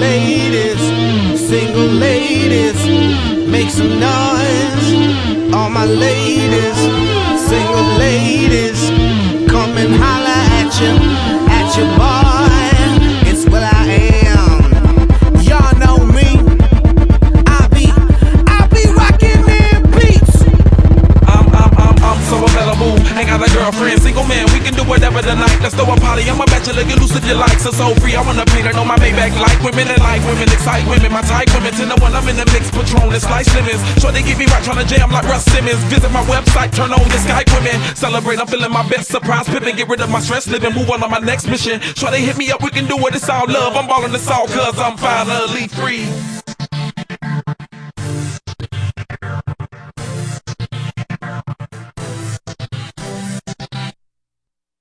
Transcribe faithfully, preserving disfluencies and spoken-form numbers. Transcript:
ladies, single ladies, make some noise. All my ladies, single ladies, come and holla at you, at your boy. It's what I am. Y'all know me. I be, I be rocking them beats. I'm, I'm, I'm, I'm so available. Ain't got a girlfriend, single man. We can do whatever tonight. Let's throw a party. I'm a bachelor, get loose if you like. So so free. I wanna paint it on my Maybach like women and like women, excite women. My type women, ten to one. I'm in the mix, Patron and slice lemons. Sure they get me right, tryna jam like Russ Simmons. Visit my website, turn on your Skype women. Celebrate, I'm feeling my best. Surprise pippin', get rid of my stress, living, move on on my next mission. Sure they hit me up, we can do it. It's all love. I'm ballin' this all cause I'm finally free.